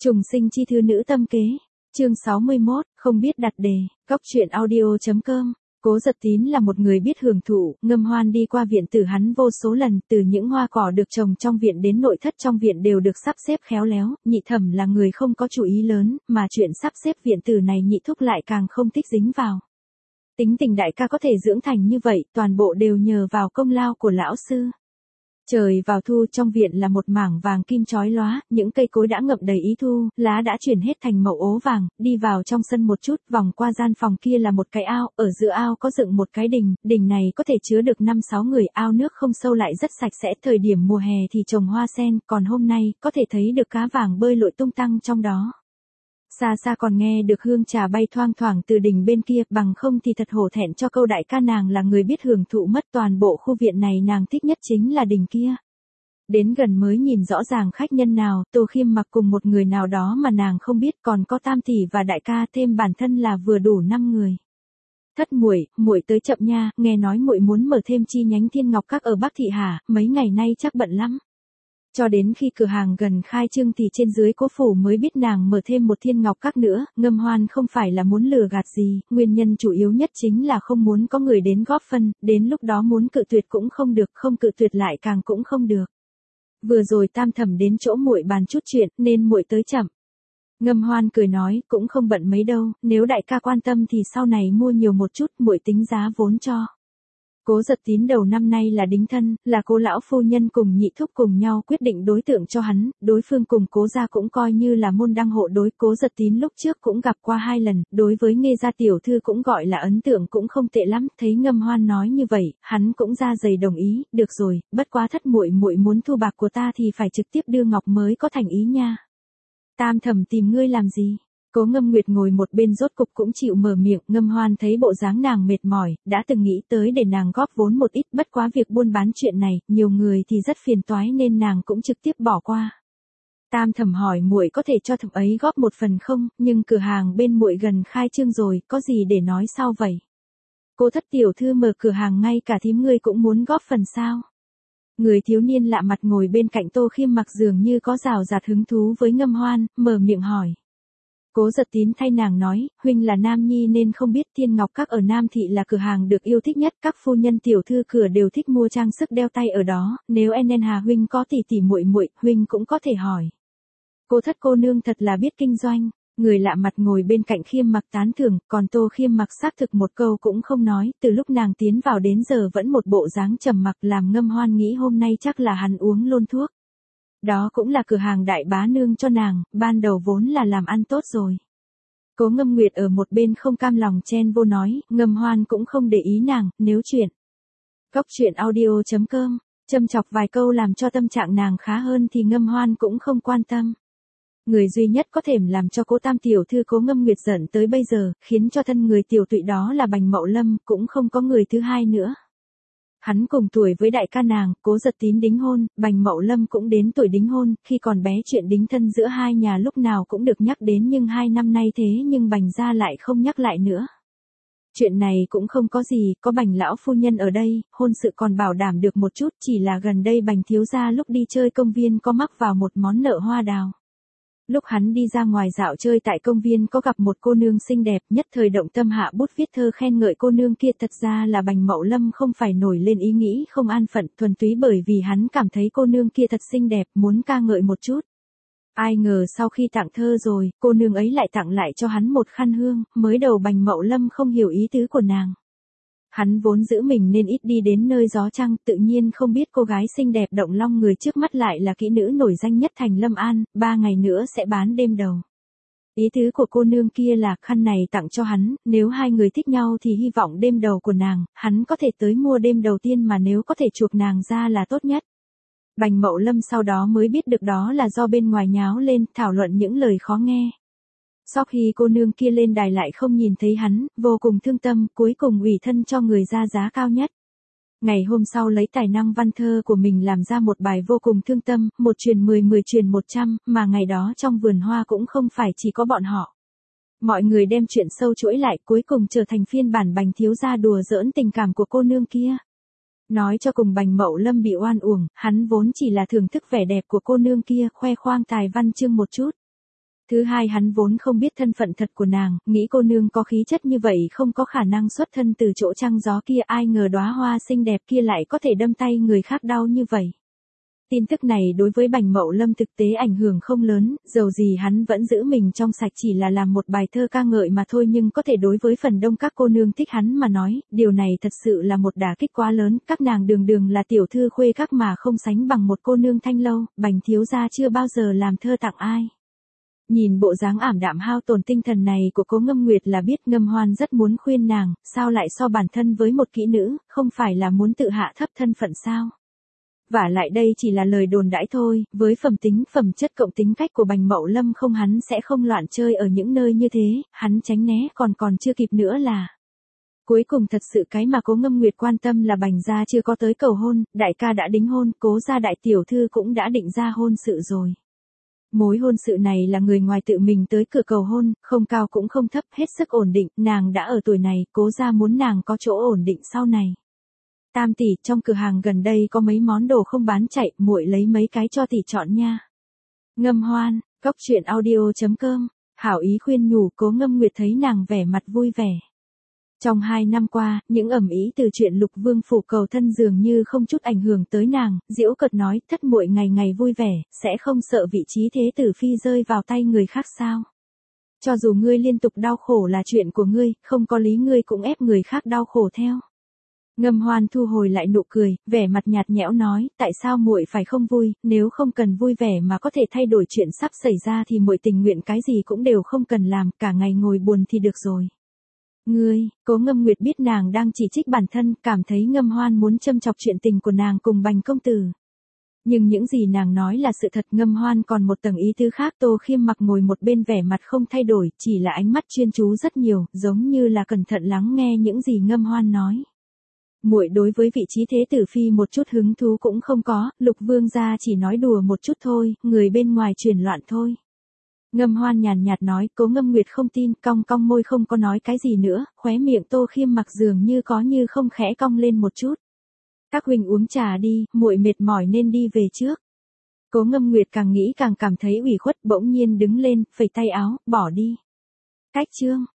Trùng sinh chi thư nữ tâm kế. Chương 61, không biết đặt đề. Cóc truyện audio.com. Cố Giật Tín là một người biết hưởng thụ, Ngâm Hoan đi qua viện tử hắn vô số lần, từ những hoa cỏ được trồng trong viện đến nội thất trong viện đều được sắp xếp khéo léo, Nhị Thẩm là người không có chủ ý lớn, mà chuyện sắp xếp viện tử này Nhị Thúc lại càng không thích dính vào. Tính tình đại ca có thể dưỡng thành như vậy, toàn bộ đều nhờ vào công lao của lão sư. Trời vào thu, trong viện là một mảng vàng kim chói lóa, những cây cối đã ngậm đầy ý thu, lá đã chuyển hết thành màu ố vàng, đi vào trong sân một chút, vòng qua gian phòng kia là một cái ao, ở giữa ao có dựng một cái đình, đình này có thể chứa được 5-6 người, ao nước không sâu lại rất sạch sẽ, thời điểm mùa hè thì trồng hoa sen, còn hôm nay, có thể thấy được cá vàng bơi lội tung tăng trong đó. Xa xa còn nghe được hương trà bay thoang thoảng từ đỉnh bên kia, bằng không thì thật hổ thẹn cho câu đại ca nàng là người biết hưởng thụ mất, toàn bộ khu viện này nàng thích nhất chính là đỉnh kia. Đến gần mới nhìn rõ ràng khách nhân nào, Tô Khiêm mặc cùng một người nào đó mà nàng không biết, còn có Tam tỷ và đại ca, thêm bản thân là vừa đủ 5 người. Thất muội, muội tới chậm nha, nghe nói muội muốn mở thêm chi nhánh Thiên Ngọc Các ở Bắc Thị hả, mấy ngày nay chắc bận lắm. Cho đến khi cửa hàng gần khai trương thì trên dưới Cố phủ mới biết nàng mở thêm một Thiên Ngọc Các nữa, Ngâm Hoan không phải là muốn lừa gạt gì, nguyên nhân chủ yếu nhất chính là không muốn có người đến góp phân, đến lúc đó muốn cự tuyệt cũng không được, không cự tuyệt lại càng cũng không được. Vừa rồi Tam Thẩm đến chỗ muội bàn chút chuyện, nên muội tới chậm. Ngâm Hoan cười nói, cũng không bận mấy đâu, nếu đại ca quan tâm thì sau này mua nhiều một chút, muội tính giá vốn cho. Cố Giật Tín đầu năm nay là đính thân, là Cố lão phu nhân cùng Nhị Thúc cùng nhau quyết định đối tượng cho hắn, đối phương cùng Cố gia cũng coi như là môn đăng hộ đối. Cố Giật Tín lúc trước cũng gặp qua 2 lần, đối với Nghê gia tiểu thư cũng gọi là ấn tượng cũng không tệ lắm, thấy Ngâm Hoan nói như vậy, hắn cũng ra giày đồng ý, được rồi, bất quá thất muội muội muốn thu bạc của ta thì phải trực tiếp đưa ngọc mới có thành ý nha. Tam Thẩm tìm ngươi làm gì? Cố Ngâm Nguyệt ngồi một bên rốt cục cũng chịu mở miệng, Ngâm Hoan thấy bộ dáng nàng mệt mỏi, đã từng nghĩ tới để nàng góp vốn một ít, bất quá việc buôn bán chuyện này, nhiều người thì rất phiền toái nên nàng cũng trực tiếp bỏ qua. Tam Thẩm hỏi muội có thể cho thẩm ấy góp một phần không, nhưng cửa hàng bên muội gần khai trương rồi, có gì để nói sao vậy? Cô Thất tiểu thư mở cửa hàng ngay cả thím ngươi cũng muốn góp phần sao? Người thiếu niên lạ mặt ngồi bên cạnh Tô Khiêm mặc dường như có rào rạt hứng thú với Ngâm Hoan, mở miệng hỏi. Cố Giật Tín thay nàng nói, huynh là nam nhi nên không biết Thiên Ngọc Các ở Nam Thị là cửa hàng được yêu thích nhất, các phu nhân tiểu thư cửa đều thích mua trang sức đeo tay ở đó, nếu Nen Hà huynh có tỷ muội muội, huynh cũng có thể hỏi. Cô Thất cô nương thật là biết kinh doanh, người lạ mặt ngồi bên cạnh Khiêm mặc tán thưởng, còn Tô Khiêm mặc xác thực một câu cũng không nói, từ lúc nàng tiến vào đến giờ vẫn một bộ dáng trầm mặc làm Ngâm Hoan nghĩ hôm nay chắc là hắn uống luôn thuốc. Đó cũng là cửa hàng đại bá nương cho nàng, ban đầu vốn là làm ăn tốt rồi. Cố Ngâm Nguyệt ở một bên không cam lòng chen vô nói, Ngâm Hoan cũng không để ý nàng, nếu chuyện. Cóc truyện audio.com, châm chọc vài câu làm cho tâm trạng nàng khá hơn thì Ngâm Hoan cũng không quan tâm. Người duy nhất có thể làm cho Cố Tam tiểu thư Cố Ngâm Nguyệt giận tới bây giờ, khiến cho thân người tiểu tụy đó là Bành Mậu Lâm, cũng không có người thứ hai nữa. Hắn cùng tuổi với đại ca nàng, Cố Giật Tín đính hôn, Bành Mậu Lâm cũng đến tuổi đính hôn, khi còn bé chuyện đính thân giữa hai nhà lúc nào cũng được nhắc đến nhưng 2 năm nay thế nhưng Bành gia lại không nhắc lại nữa. Chuyện này cũng không có gì, có Bành lão phu nhân ở đây, hôn sự còn bảo đảm được một chút, chỉ là gần đây Bành thiếu gia lúc đi chơi công viên có mắc vào một món nợ hoa đào. Lúc hắn đi ra ngoài dạo chơi tại công viên có gặp một cô nương xinh đẹp, nhất thời động tâm hạ bút viết thơ khen ngợi cô nương kia, thật ra là Bành Mậu Lâm không phải nổi lên ý nghĩ không an phận, thuần túy bởi vì hắn cảm thấy cô nương kia thật xinh đẹp, muốn ca ngợi một chút. Ai ngờ sau khi tặng thơ rồi, cô nương ấy lại tặng lại cho hắn một khăn hương, mới đầu Bành Mậu Lâm không hiểu ý tứ của nàng. Hắn vốn giữ mình nên ít đi đến nơi gió trăng, tự nhiên không biết cô gái xinh đẹp động lòng người trước mắt lại là kỹ nữ nổi danh nhất thành Lâm An, 3 ngày nữa sẽ bán đêm đầu. Ý tứ của cô nương kia là khăn này tặng cho hắn, nếu hai người thích nhau thì hy vọng đêm đầu của nàng, hắn có thể tới mua đêm đầu tiên mà nếu có thể chuộc nàng ra là tốt nhất. Bành Mậu Lâm sau đó mới biết được đó là do bên ngoài nháo lên, thảo luận những lời khó nghe. Sau khi cô nương kia lên đài lại không nhìn thấy hắn, vô cùng thương tâm, cuối cùng ủy thân cho người ra giá cao nhất. Ngày hôm sau lấy tài năng văn thơ của mình làm ra một bài vô cùng thương tâm, 1 truyền 10 10 truyền 100, mà ngày đó trong vườn hoa cũng không phải chỉ có bọn họ. Mọi người đem chuyện sâu chuỗi lại cuối cùng trở thành phiên bản Bành thiếu gia đùa giỡn tình cảm của cô nương kia. Nói cho cùng Bành Mậu Lâm bị oan uổng, hắn vốn chỉ là thưởng thức vẻ đẹp của cô nương kia, khoe khoang tài văn chương một chút. Thứ hai hắn vốn không biết thân phận thật của nàng, nghĩ cô nương có khí chất như vậy không có khả năng xuất thân từ chỗ trăng gió kia, ai ngờ đóa hoa xinh đẹp kia lại có thể đâm tay người khác đau như vậy. Tin tức này đối với Bành Mậu Lâm thực tế ảnh hưởng không lớn, dầu gì hắn vẫn giữ mình trong sạch chỉ là làm một bài thơ ca ngợi mà thôi, nhưng có thể đối với phần đông các cô nương thích hắn mà nói, điều này thật sự là một đả kích quá lớn, các nàng đường đường là tiểu thư khuê các mà không sánh bằng một cô nương Thanh Lâu, Bành thiếu gia chưa bao giờ làm thơ tặng ai. Nhìn bộ dáng ảm đạm hao tổn tinh thần này của Cố Ngâm Nguyệt là biết Ngâm Hoan rất muốn khuyên nàng, sao lại so bản thân với một kỹ nữ, không phải là muốn tự hạ thấp thân phận sao? Vả lại đây chỉ là lời đồn đãi thôi, với phẩm tính phẩm chất cộng tính cách của Bành Mậu Lâm không hắn sẽ không loạn chơi ở những nơi như thế, hắn tránh né còn chưa kịp nữa là. Cuối cùng thật sự cái mà Cố Ngâm Nguyệt quan tâm là Bành gia chưa có tới cầu hôn, đại ca đã đính hôn, Cố gia đại tiểu thư cũng đã định ra hôn sự rồi. Mối hôn sự này là người ngoài tự mình tới cửa cầu hôn, không cao cũng không thấp, hết sức ổn định, nàng đã ở tuổi này, Cố gia muốn nàng có chỗ ổn định sau này. Tam tỷ, trong cửa hàng gần đây có mấy món đồ không bán chạy, muội lấy mấy cái cho tỷ chọn nha. Ngâm Hoan, Cóc Truyện Audio.com, hảo ý khuyên nhủ. Cố Ngâm Nguyệt thấy nàng vẻ mặt vui vẻ. Trong 2 năm qua, những ầm ĩ từ chuyện Lục Vương phủ cầu thân dường như không chút ảnh hưởng tới nàng, giễu cợt nói, thất muội ngày ngày vui vẻ, sẽ không sợ vị trí thế tử phi rơi vào tay người khác sao? Cho dù ngươi liên tục đau khổ là chuyện của ngươi, không có lý ngươi cũng ép người khác đau khổ theo. Ngâm Hoan thu hồi lại nụ cười, vẻ mặt nhạt nhẽo nói, tại sao muội phải không vui, nếu không cần vui vẻ mà có thể thay đổi chuyện sắp xảy ra thì muội tình nguyện cái gì cũng đều không cần làm, cả ngày ngồi buồn thì được rồi. Ngươi, Cố Ngâm Nguyệt biết nàng đang chỉ trích bản thân, cảm thấy Ngâm Hoan muốn châm chọc chuyện tình của nàng cùng Bành công tử. Nhưng những gì nàng nói là sự thật. Ngâm Hoan còn một tầng ý tứ khác. Tô Khiêm mặc ngồi một bên vẻ mặt không thay đổi, chỉ là ánh mắt chuyên chú rất nhiều, giống như là cẩn thận lắng nghe những gì Ngâm Hoan nói. Muội đối với vị trí thế tử phi một chút hứng thú cũng không có, Lục Vương gia chỉ nói đùa một chút thôi, người bên ngoài truyền loạn thôi. Ngâm Hoan nhàn nhạt nói. Cố Ngâm Nguyệt không tin, cong cong môi không có nói cái gì nữa, khóe miệng Tô Khiêm mặc dường như có như không khẽ cong lên một chút. Các huynh uống trà đi, muội mệt mỏi nên đi về trước. Cố Ngâm Nguyệt càng nghĩ càng cảm thấy ủy khuất, bỗng nhiên đứng lên, phẩy tay áo, bỏ đi. Cách chương